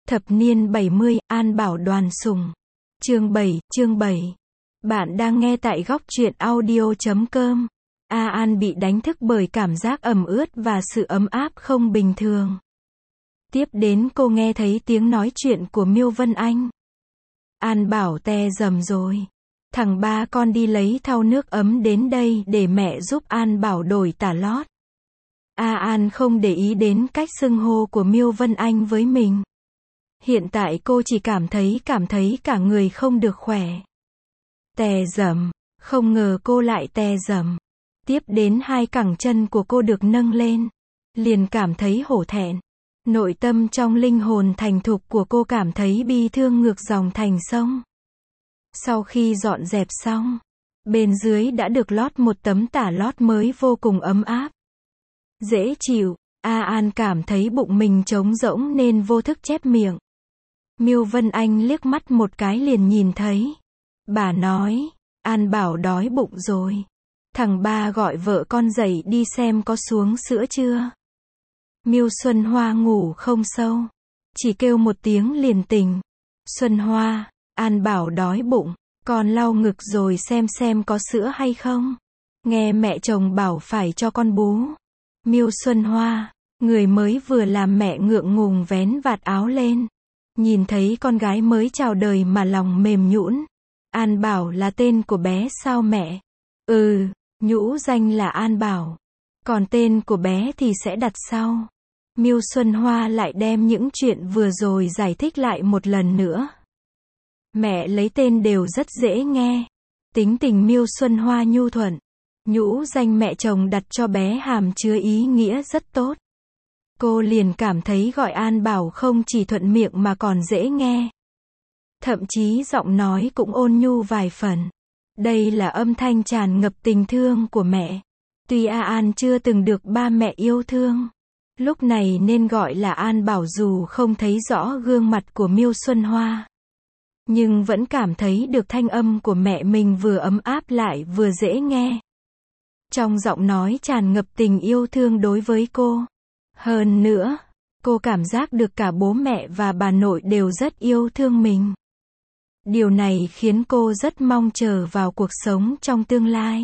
Thập niên 70, An Bảo Đoàn Sùng. Chương 7. Bạn đang nghe tại góc truyện audio.com. An bị đánh thức bởi cảm giác ẩm ướt và sự ấm áp không bình thường. Tiếp đến cô nghe thấy tiếng nói chuyện của Miêu Vân Anh. An bảo te dầm rồi. Thằng ba con đi lấy thau nước ấm đến đây để mẹ giúp An bảo đổi tả lót. An không để ý đến cách xưng hô của Miêu Vân Anh với mình. Hiện tại cô chỉ cảm thấy cả người không được khỏe. Tè dầm, không ngờ cô lại tè dầm. Tiếp đến hai cẳng chân của cô được nâng lên. Liền cảm thấy hổ thẹn. Nội tâm trong linh hồn thành thục của cô cảm thấy bi thương ngược dòng thành sông. Sau khi dọn dẹp xong, bên dưới đã được lót một tấm tả lót mới vô cùng ấm áp. Dễ chịu, An cảm thấy bụng mình trống rỗng nên vô thức chép miệng. Miêu Vân Anh liếc mắt một cái liền nhìn thấy. Bà nói, An bảo đói bụng rồi. Thằng ba gọi vợ con dậy đi xem có xuống sữa chưa. Miêu Xuân Hoa ngủ không sâu. Chỉ kêu một tiếng liền tỉnh. Xuân Hoa, An bảo đói bụng. Con lau ngực rồi xem có sữa hay không. Nghe mẹ chồng bảo phải cho con bú. Miêu Xuân Hoa, người mới vừa làm mẹ ngượng ngùng vén vạt áo lên. Nhìn thấy con gái mới chào đời mà lòng mềm nhũn. An Bảo là tên của bé sao mẹ? Nhũ danh là An Bảo. Còn tên của bé thì sẽ đặt sau. Miêu Xuân Hoa lại đem những chuyện vừa rồi giải thích lại một lần nữa. Mẹ lấy tên đều rất dễ nghe. Tính tình Miêu Xuân Hoa nhu thuận. Nhũ danh mẹ chồng đặt cho bé hàm chứa ý nghĩa rất tốt. Cô liền cảm thấy gọi An Bảo không chỉ thuận miệng mà còn dễ nghe. Thậm chí giọng nói cũng ôn nhu vài phần. Đây là âm thanh tràn ngập tình thương của mẹ. Tuy An chưa từng được ba mẹ yêu thương, lúc này nên gọi là An Bảo dù không thấy rõ gương mặt của Miêu Xuân Hoa. Nhưng vẫn cảm thấy được thanh âm của mẹ mình vừa ấm áp lại vừa dễ nghe. Trong giọng nói tràn ngập tình yêu thương đối với cô. Hơn nữa, cô cảm giác được cả bố mẹ và bà nội đều rất yêu thương mình. Điều này khiến cô rất mong chờ vào cuộc sống trong tương lai.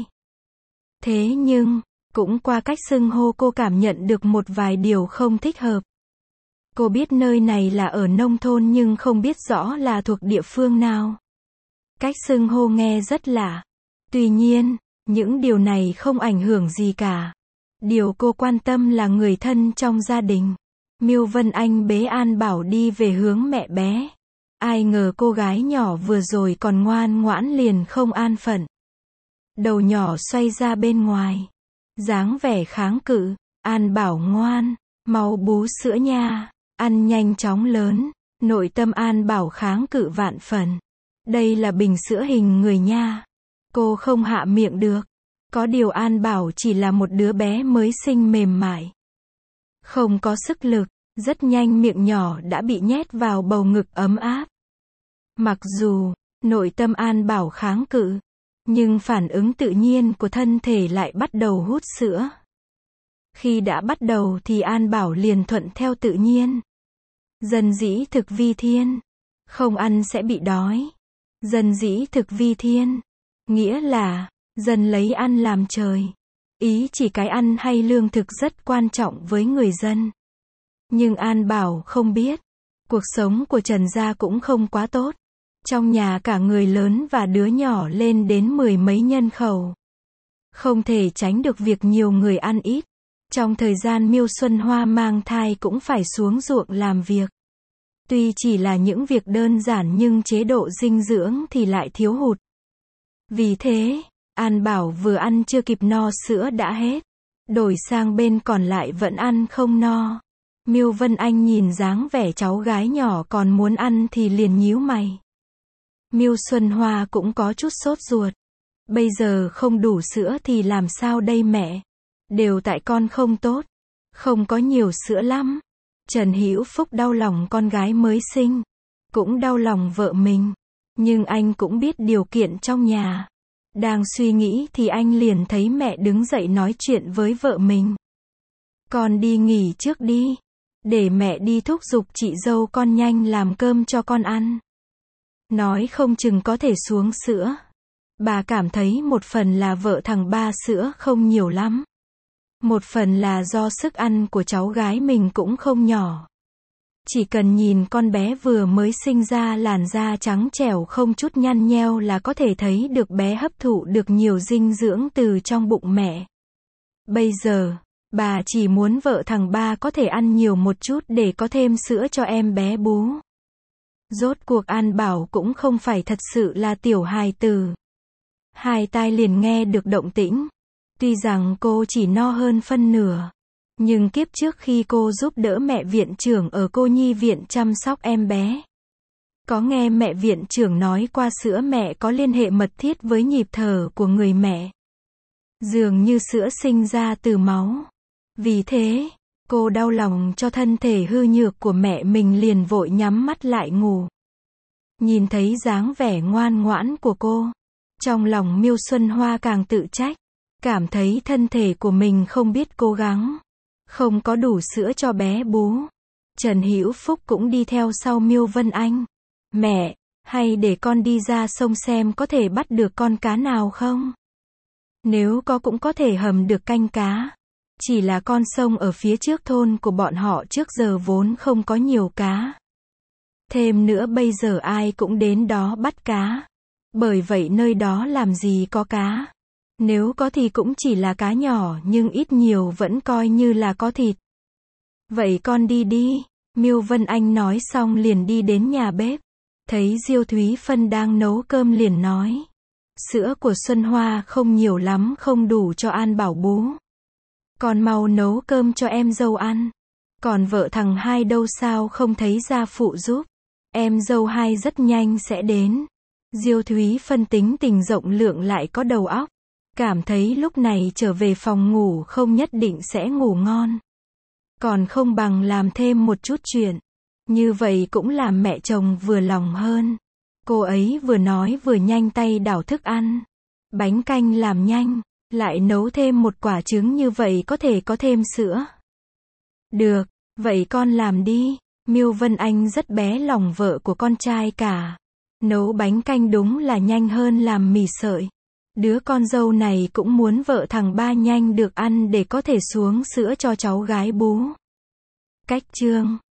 Thế nhưng, cũng qua cách xưng hô cô cảm nhận được một vài điều không thích hợp. Cô biết nơi này là ở nông thôn nhưng không biết rõ là thuộc địa phương nào. Cách xưng hô nghe rất lạ. Tuy nhiên, những điều này không ảnh hưởng gì cả. Điều cô quan tâm là người thân trong gia đình. Miêu Vân Anh bế An Bảo đi về hướng mẹ bé. Ai ngờ cô gái nhỏ vừa rồi còn ngoan ngoãn liền không an phận. Đầu nhỏ xoay ra bên ngoài. Dáng vẻ kháng cự. An Bảo ngoan, mau bú sữa nha. Ăn nhanh chóng lớn. Nội tâm An Bảo kháng cự vạn phần. Đây là bình sữa hình người nha. Cô không hạ miệng được. Có điều An Bảo chỉ là một đứa bé mới sinh mềm mại. Không có sức lực, rất nhanh miệng nhỏ đã bị nhét vào bầu ngực ấm áp. Mặc dù, nội tâm An Bảo kháng cự, nhưng phản ứng tự nhiên của thân thể lại bắt đầu hút sữa. Khi đã bắt đầu thì An Bảo liền thuận theo tự nhiên. Dân dĩ thực vi thiên. Không ăn sẽ bị đói. Dân dĩ thực vi thiên. Nghĩa là, dân lấy ăn làm trời. Ý chỉ cái ăn hay lương thực rất quan trọng với người dân. Nhưng An Bảo không biết. Cuộc sống của Trần gia cũng không quá tốt. Trong nhà cả người lớn và đứa nhỏ lên đến 10 mấy nhân khẩu. Không thể tránh được việc nhiều người ăn ít. Trong thời gian Miêu Xuân Hoa mang thai cũng phải xuống ruộng làm việc. Tuy chỉ là những việc đơn giản nhưng chế độ dinh dưỡng thì lại thiếu hụt. Vì thế, An Bảo vừa ăn chưa kịp no sữa đã hết. Đổi sang bên còn lại vẫn ăn không no. Miêu Vân Anh nhìn dáng vẻ cháu gái nhỏ còn muốn ăn thì liền nhíu mày. Miêu Xuân Hoa cũng có chút sốt ruột. Bây giờ không đủ sữa thì làm sao đây mẹ? Đều tại con không tốt. Không có nhiều sữa lắm. Trần Hữu Phúc đau lòng con gái mới sinh. Cũng đau lòng vợ mình. Nhưng anh cũng biết điều kiện trong nhà. Đang suy nghĩ thì anh liền thấy mẹ đứng dậy nói chuyện với vợ mình. Con đi nghỉ trước đi. để mẹ đi thúc giục chị dâu con nhanh làm cơm cho con ăn. Nói không chừng có thể xuống sữa. Bà cảm thấy một phần là vợ thằng ba sữa không nhiều lắm. Một phần là do sức ăn của cháu gái mình cũng không nhỏ. Chỉ cần nhìn con bé vừa mới sinh ra làn da trắng trẻo không chút nhăn nheo là có thể thấy được bé hấp thụ được nhiều dinh dưỡng từ trong bụng mẹ. Bây giờ, bà chỉ muốn vợ thằng ba có thể ăn nhiều một chút để có thêm sữa cho em bé bú. Rốt cuộc An Bảo cũng không phải thật sự là tiểu hài tử. Hai tai liền nghe được động tĩnh. Tuy rằng cô chỉ no hơn phân nửa. Nhưng kiếp trước khi cô giúp đỡ mẹ viện trưởng ở cô nhi viện chăm sóc em bé, có nghe mẹ viện trưởng nói qua sữa mẹ có liên hệ mật thiết với nhịp thở của người mẹ. Dường như sữa sinh ra từ máu. Vì thế, cô đau lòng cho thân thể hư nhược của mẹ mình liền vội nhắm mắt lại ngủ. Nhìn thấy dáng vẻ ngoan ngoãn của cô, trong lòng Miêu Xuân Hoa càng tự trách, cảm thấy thân thể của mình không biết cố gắng, không có đủ sữa cho bé bú. Trần Hữu Phúc cũng đi theo sau Miêu Vân Anh. Mẹ, hay để con đi ra sông xem có thể bắt được con cá nào không? Nếu có cũng có thể hầm được canh cá. Chỉ là con sông ở phía trước thôn của bọn họ trước giờ vốn không có nhiều cá. Thêm nữa bây giờ ai cũng đến đó bắt cá. Bởi vậy nơi đó làm gì có cá. Nếu có thì cũng chỉ là cá nhỏ nhưng ít nhiều vẫn coi như là có thịt. Vậy con đi đi. Miêu Vân Anh nói xong liền đi đến nhà bếp. Thấy Diêu Thúy Phân đang nấu cơm liền nói. Sữa của Xuân Hoa không nhiều lắm không đủ cho An Bảo bú. Con mau nấu cơm cho em dâu ăn. Còn vợ thằng hai đâu sao không thấy gia phụ giúp. Em dâu hai rất nhanh sẽ đến. Diêu Thúy Phân tính tình rộng lượng lại có đầu óc. Cảm thấy lúc này trở về phòng ngủ không nhất định sẽ ngủ ngon. Còn không bằng làm thêm một chút chuyện. Như vậy cũng làm mẹ chồng vừa lòng hơn. Cô ấy vừa nói vừa nhanh tay đảo thức ăn. Bánh canh làm nhanh, lại nấu thêm một quả trứng như vậy có thể có thêm sữa. Được, vậy con làm đi. Miêu Vân Anh rất bé lòng vợ của con trai cả. Nấu bánh canh đúng là nhanh hơn làm mì sợi. Đứa con dâu này cũng muốn vợ thằng ba nhanh được ăn để có thể xuống sữa cho cháu gái bú. Cách chương